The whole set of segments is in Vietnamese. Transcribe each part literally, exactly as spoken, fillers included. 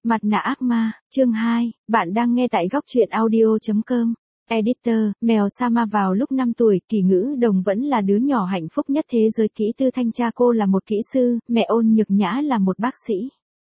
Mặt nạ ác ma, chương hai, bạn đang nghe tại góc truyện audio chấm com. Editor, mèo Sama vào lúc năm tuổi, Kỳ Ngữ Đồng vẫn là đứa nhỏ hạnh phúc nhất thế giới. Kỹ Tư Thanh cha cô là một kỹ sư, mẹ Ôn Nhược Nhã là một bác sĩ.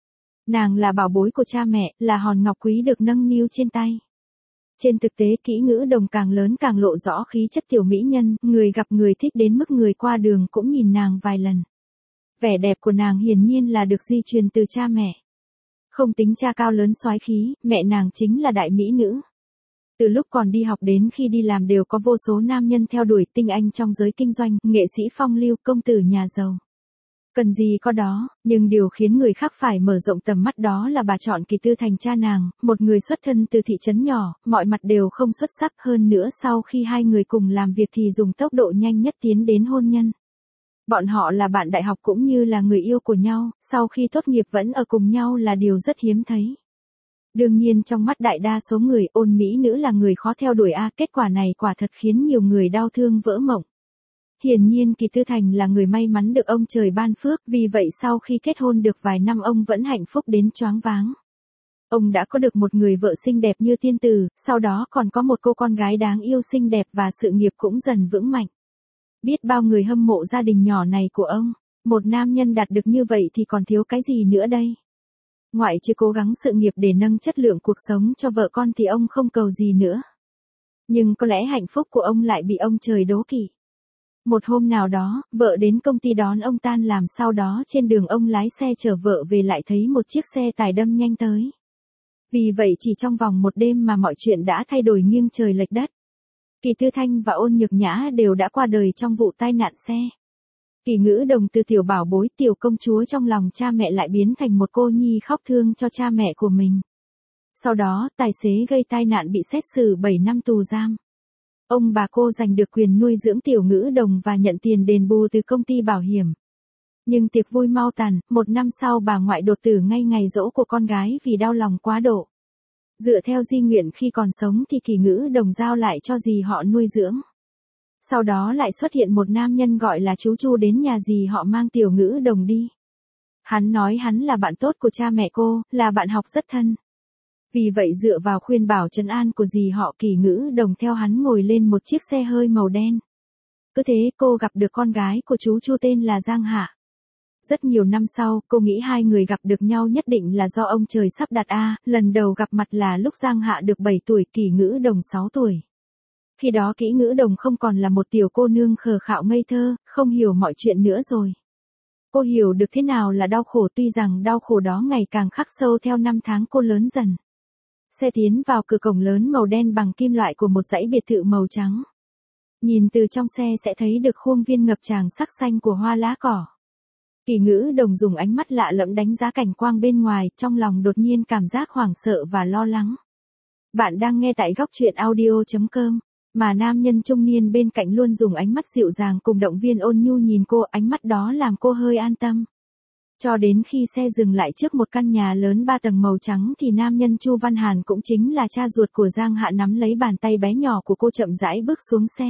Nàng là bảo bối của cha mẹ, là hòn ngọc quý được nâng niu trên tay. Trên thực tế Kỹ Ngữ Đồng càng lớn càng lộ rõ khí chất tiểu mỹ nhân, người gặp người thích đến mức người qua đường cũng nhìn nàng vài lần. Vẻ đẹp của nàng hiển nhiên là được di truyền từ cha mẹ. Không tính cha cao lớn soái khí, mẹ nàng chính là đại mỹ nữ. Từ lúc còn đi học đến khi đi làm đều có vô số nam nhân theo đuổi, tinh anh trong giới kinh doanh, nghệ sĩ phong lưu, công tử nhà giàu. Cần gì có đó, nhưng điều khiến người khác phải mở rộng tầm mắt đó là bà chọn Kỳ Tư thành cha nàng, một người xuất thân từ thị trấn nhỏ, mọi mặt đều không xuất sắc, hơn nữa sau khi hai người cùng làm việc thì dùng tốc độ nhanh nhất tiến đến hôn nhân. Bọn họ là bạn đại học cũng như là người yêu của nhau, sau khi tốt nghiệp vẫn ở cùng nhau là điều rất hiếm thấy. Đương nhiên trong mắt đại đa số người, Ôn mỹ nữ là người khó theo đuổi a, kết quả này quả thật khiến nhiều người đau thương vỡ mộng. Hiển nhiên Kỳ Tư Thành là người may mắn được ông trời ban phước, vì vậy sau khi kết hôn được vài năm ông vẫn hạnh phúc đến choáng váng. Ông đã có được một người vợ xinh đẹp như tiên tử, sau đó còn có một cô con gái đáng yêu xinh đẹp và sự nghiệp cũng dần vững mạnh. Biết bao người hâm mộ gia đình nhỏ này của ông, một nam nhân đạt được như vậy thì còn thiếu cái gì nữa đây? Ngoại trừ cố gắng sự nghiệp để nâng chất lượng cuộc sống cho vợ con thì ông không cầu gì nữa. Nhưng có lẽ hạnh phúc của ông lại bị ông trời đố kỵ. Một hôm nào đó, vợ đến công ty đón ông tan làm, sau đó trên đường ông lái xe chở vợ về lại thấy một chiếc xe tải đâm nhanh tới. Vì vậy chỉ trong vòng một đêm mà mọi chuyện đã thay đổi nghiêng trời lệch đất. Kỳ Tư Thanh và Ôn Nhược Nhã đều đã qua đời trong vụ tai nạn xe. Kỳ Ngữ Đồng từ tiểu bảo bối, tiểu công chúa trong lòng cha mẹ lại biến thành một cô nhi khóc thương cho cha mẹ của mình. Sau đó, tài xế gây tai nạn bị xét xử bảy năm tù giam. Ông bà cô giành được quyền nuôi dưỡng Tiểu Ngữ Đồng và nhận tiền đền bù từ công ty bảo hiểm. Nhưng tiệc vui mau tàn, một năm sau bà ngoại đột tử ngay ngày giỗ của con gái vì đau lòng quá độ. Dựa theo di nguyện khi còn sống thì Kỳ Ngữ Đồng giao lại cho dì họ nuôi dưỡng. Sau đó lại xuất hiện một nam nhân gọi là chú Chu đến nhà dì họ mang Tiểu Ngữ Đồng đi. Hắn nói hắn là bạn tốt của cha mẹ cô, là bạn học rất thân. Vì vậy dựa vào khuyên bảo trấn an của dì họ, Kỳ Ngữ Đồng theo hắn ngồi lên một chiếc xe hơi màu đen. Cứ thế cô gặp được con gái của chú Chu tên là Giang Hạ. Rất nhiều năm sau, cô nghĩ hai người gặp được nhau nhất định là do ông trời sắp đặt a, lần đầu gặp mặt là lúc Giang Hạ được bảy tuổi, Kỳ Ngữ Đồng sáu tuổi. Khi đó Kỹ Ngữ Đồng không còn là một tiểu cô nương khờ khạo ngây thơ, không hiểu mọi chuyện nữa rồi. Cô hiểu được thế nào là đau khổ, tuy rằng đau khổ đó ngày càng khắc sâu theo năm tháng cô lớn dần. Xe tiến vào cửa cổng lớn màu đen bằng kim loại của một dãy biệt thự màu trắng. Nhìn từ trong xe sẽ thấy được khuôn viên ngập tràn sắc xanh của hoa lá cỏ. Kỳ Ngữ Đồng dùng ánh mắt lạ lẫm đánh giá cảnh quang bên ngoài, trong lòng đột nhiên cảm giác hoảng sợ và lo lắng. Bạn đang nghe tại góc truyện audio chấm com, mà nam nhân trung niên bên cạnh luôn dùng ánh mắt dịu dàng cùng động viên ôn nhu nhìn cô, ánh mắt đó làm cô hơi an tâm. Cho đến khi xe dừng lại trước một căn nhà lớn ba tầng màu trắng thì nam nhân Chu Văn Hàn, cũng chính là cha ruột của Giang Hạ, nắm lấy bàn tay bé nhỏ của cô chậm rãi bước xuống xe.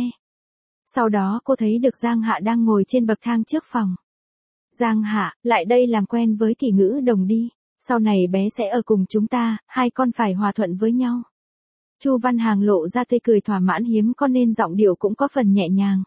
Sau đó cô thấy được Giang Hạ đang ngồi trên bậc thang trước phòng. Giang Hạ, lại đây làm quen với Kỳ Ngữ Đồng đi, sau này bé sẽ ở cùng chúng ta, hai con phải hòa thuận với nhau. Chu Văn Hàn lộ ra tươi cười thỏa mãn hiếm có nên giọng điệu cũng có phần nhẹ nhàng.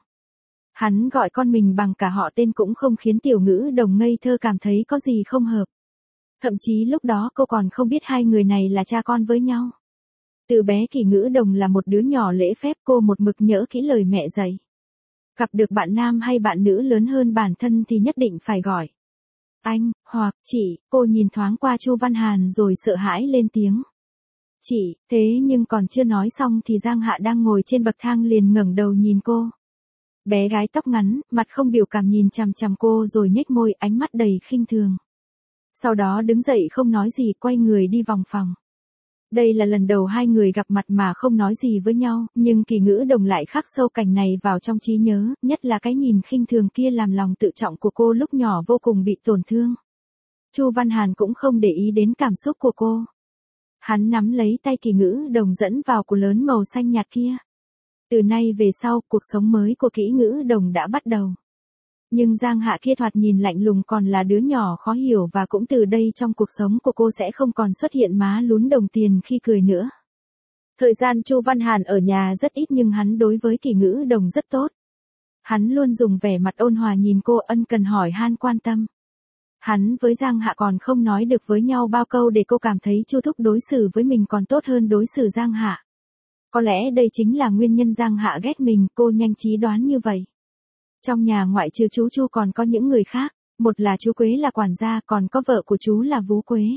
Hắn gọi con mình bằng cả họ tên cũng không khiến Tiểu Ngữ Đồng ngây thơ cảm thấy có gì không hợp. Thậm chí lúc đó cô còn không biết hai người này là cha con với nhau. Từ bé Kỳ Ngữ Đồng là một đứa nhỏ lễ phép, cô một mực nhớ kỹ lời mẹ dạy. Gặp được bạn nam hay bạn nữ lớn hơn bản thân thì nhất định phải gọi anh, hoặc chị. Cô nhìn thoáng qua Chu Văn Hàn rồi sợ hãi lên tiếng. Chị, thế nhưng còn chưa nói xong thì Giang Hạ đang ngồi trên bậc thang liền ngẩng đầu nhìn cô. Bé gái tóc ngắn, mặt không biểu cảm nhìn chằm chằm cô rồi nhếch môi, ánh mắt đầy khinh thường. Sau đó đứng dậy không nói gì, quay người đi vòng phòng. Đây là lần đầu hai người gặp mặt mà không nói gì với nhau, nhưng Kỳ Ngữ Đồng lại khắc sâu cảnh này vào trong trí nhớ, nhất là cái nhìn khinh thường kia làm lòng tự trọng của cô lúc nhỏ vô cùng bị tổn thương. Chu Văn Hàn cũng không để ý đến cảm xúc của cô. Hắn nắm lấy tay Kỳ Ngữ Đồng dẫn vào cửa lớn màu xanh nhạt kia. Từ nay về sau, cuộc sống mới của Kỹ Ngữ Đồng đã bắt đầu. Nhưng Giang Hạ kia thoạt nhìn lạnh lùng còn là đứa nhỏ khó hiểu và cũng từ đây trong cuộc sống của cô sẽ không còn xuất hiện má lún đồng tiền khi cười nữa. Thời gian Chu Văn Hàn ở nhà rất ít nhưng hắn đối với Kỳ Ngữ Đồng rất tốt. Hắn luôn dùng vẻ mặt ôn hòa nhìn cô ân cần hỏi han quan tâm. Hắn với Giang Hạ còn không nói được với nhau bao câu để cô cảm thấy Chu thúc đối xử với mình còn tốt hơn đối xử Giang Hạ. Có lẽ đây chính là nguyên nhân Giang Hạ ghét mình, cô nhanh trí đoán như vậy. Trong nhà ngoại trừ chú Chu còn có những người khác, một là chú Quế là quản gia, còn có vợ của chú là Vú Quế.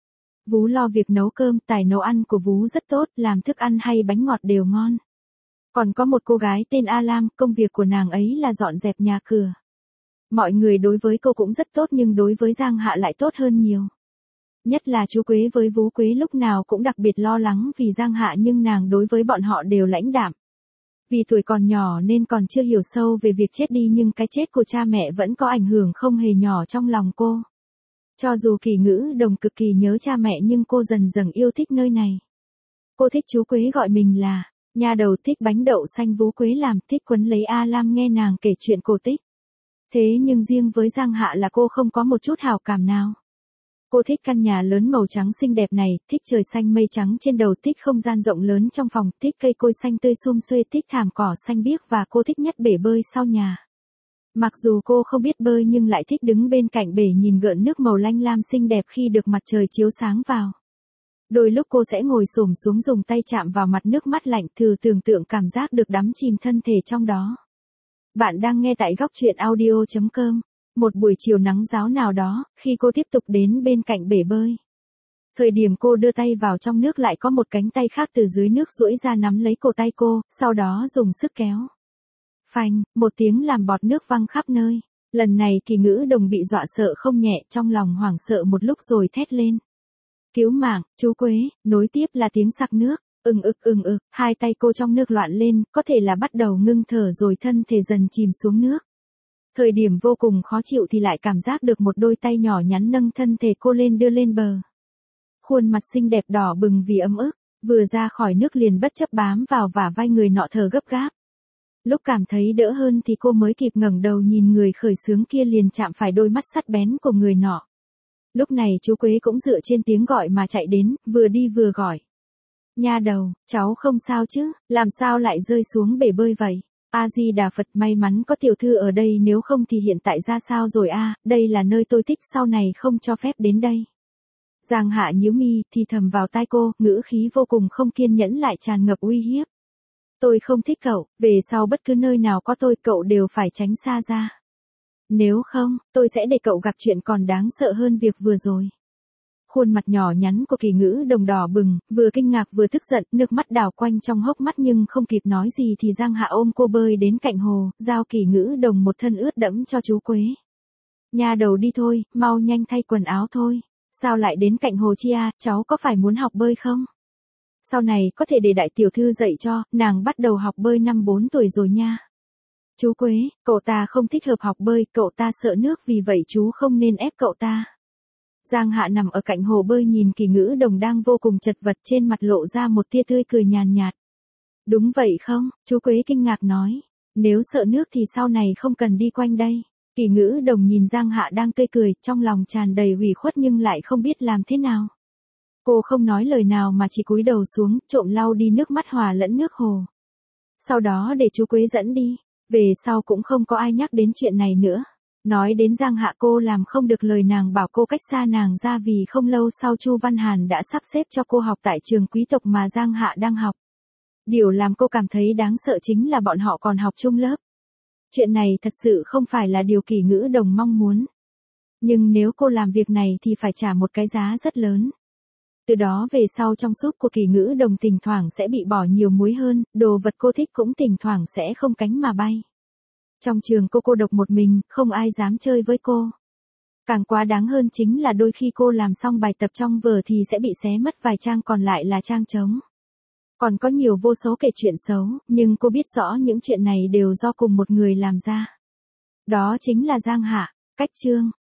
Vú lo việc nấu cơm, tài nấu ăn của Vú rất tốt, làm thức ăn hay bánh ngọt đều ngon. Còn có một cô gái tên A Lam, công việc của nàng ấy là dọn dẹp nhà cửa. Mọi người đối với cô cũng rất tốt nhưng đối với Giang Hạ lại tốt hơn nhiều. Nhất là chú Quế với Vú Quế lúc nào cũng đặc biệt lo lắng vì Giang Hạ nhưng nàng đối với bọn họ đều lãnh đạm. Vì tuổi còn nhỏ nên còn chưa hiểu sâu về việc chết đi nhưng cái chết của cha mẹ vẫn có ảnh hưởng không hề nhỏ trong lòng cô. Cho dù Kỳ Ngữ Đồng cực kỳ nhớ cha mẹ nhưng cô dần dần yêu thích nơi này. Cô thích chú Quế gọi mình là nha đầu, thích bánh đậu xanh Vú Quế làm, thích quấn lấy A Lam nghe nàng kể chuyện cổ tích. Thế nhưng riêng với Giang Hạ là cô không có một chút hảo cảm nào. Cô thích căn nhà lớn màu trắng xinh đẹp này, thích trời xanh mây trắng trên đầu, thích không gian rộng lớn trong phòng, thích cây cối xanh tươi sum xuê, thích thảm cỏ xanh biếc và cô thích nhất bể bơi sau nhà. Mặc dù cô không biết bơi nhưng lại thích đứng bên cạnh bể nhìn gợn nước màu lanh lam xinh đẹp khi được mặt trời chiếu sáng vào. Đôi lúc cô sẽ ngồi xổm xuống dùng tay chạm vào mặt nước mát lạnh, thử tưởng tượng cảm giác được đắm chìm thân thể trong đó. Bạn đang nghe tại góc truyện audio chấm com. Một buổi chiều nắng ráo nào đó, khi cô tiếp tục đến bên cạnh bể bơi. Thời điểm cô đưa tay vào trong nước lại có một cánh tay khác từ dưới nước duỗi ra nắm lấy cổ tay cô, sau đó dùng sức kéo. Phanh, một tiếng làm bọt nước văng khắp nơi. Lần này Kỳ Ngữ Đồng bị dọa sợ không nhẹ, trong lòng hoảng sợ một lúc rồi thét lên. Cứu mạng, chú Quế, nối tiếp là tiếng sặc nước. Ừng ực ừng ực, hai tay cô trong nước loạn lên, có thể là bắt đầu ngưng thở rồi thân thể dần chìm xuống nước. Thời điểm vô cùng khó chịu thì lại cảm giác được một đôi tay nhỏ nhắn nâng thân thể cô lên đưa lên bờ. Khuôn mặt xinh đẹp đỏ bừng vì ấm ức, vừa ra khỏi nước liền bất chấp bám vào vả vai người nọ thở gấp gáp. Lúc cảm thấy đỡ hơn thì cô mới kịp ngẩng đầu nhìn người khởi xướng kia liền chạm phải đôi mắt sắc bén của người nọ. Lúc này chú Quế cũng dựa trên tiếng gọi mà chạy đến, vừa đi vừa gọi. Nha đầu, cháu không sao chứ, làm sao lại rơi xuống bể bơi vậy? A-di-đà Phật, may mắn có tiểu thư ở đây nếu không thì hiện tại ra sao rồi a, à, đây là nơi tôi thích sau này không cho phép đến đây. Giang Hạ nhíu mi thì thầm vào tai cô, ngữ khí vô cùng không kiên nhẫn lại tràn ngập uy hiếp. Tôi không thích cậu, về sau bất cứ nơi nào có tôi cậu đều phải tránh xa ra. Nếu không, tôi sẽ để cậu gặp chuyện còn đáng sợ hơn việc vừa rồi. Khuôn mặt nhỏ nhắn của Kỳ Ngữ Đồng đỏ bừng, vừa kinh ngạc vừa tức giận, nước mắt đảo quanh trong hốc mắt nhưng không kịp nói gì thì Giang Hạ ôm cô bơi đến cạnh hồ, giao Kỳ Ngữ Đồng một thân ướt đẫm cho chú Quế. Nha đầu đi thôi, mau nhanh thay quần áo thôi. Sao lại đến cạnh hồ chi à, cháu có phải muốn học bơi không? Sau này có thể để đại tiểu thư dạy cho, nàng bắt đầu học bơi năm bốn tuổi rồi nha. Chú Quế, cậu ta không thích hợp học bơi, cậu ta sợ nước vì vậy chú không nên ép cậu ta. Giang Hạ nằm ở cạnh hồ bơi nhìn Kỳ Ngữ Đồng đang vô cùng chật vật, trên mặt lộ ra một tia tươi cười nhàn nhạt. Đúng vậy không? Chú Quế kinh ngạc nói. Nếu sợ nước thì sau này không cần đi quanh đây. Kỳ Ngữ Đồng nhìn Giang Hạ đang tươi cười, trong lòng tràn đầy ủy khuất nhưng lại không biết làm thế nào. Cô không nói lời nào mà chỉ cúi đầu xuống, trộm lau đi nước mắt hòa lẫn nước hồ. Sau đó để chú Quế dẫn đi, về sau cũng không có ai nhắc đến chuyện này nữa. Nói đến Giang Hạ cô làm không được lời, nàng bảo cô cách xa nàng ra vì không lâu sau Chu Văn Hàn đã sắp xếp cho cô học tại trường quý tộc mà Giang Hạ đang học. Điều làm cô cảm thấy đáng sợ chính là bọn họ còn học chung lớp. Chuyện này thật sự không phải là điều Kỳ Ngữ Đồng mong muốn. Nhưng nếu cô làm việc này thì phải trả một cái giá rất lớn. Từ đó về sau trong súp của Kỳ Ngữ Đồng thỉnh thoảng sẽ bị bỏ nhiều muối hơn, đồ vật cô thích cũng thỉnh thoảng sẽ không cánh mà bay. Trong trường cô cô độc một mình, không ai dám chơi với cô. Càng quá đáng hơn chính là đôi khi cô làm xong bài tập trong vở thì sẽ bị xé mất vài trang còn lại là trang trống. Còn có nhiều vô số kể chuyện xấu, nhưng cô biết rõ những chuyện này đều do cùng một người làm ra. Đó chính là Giang Hạ. Cách chương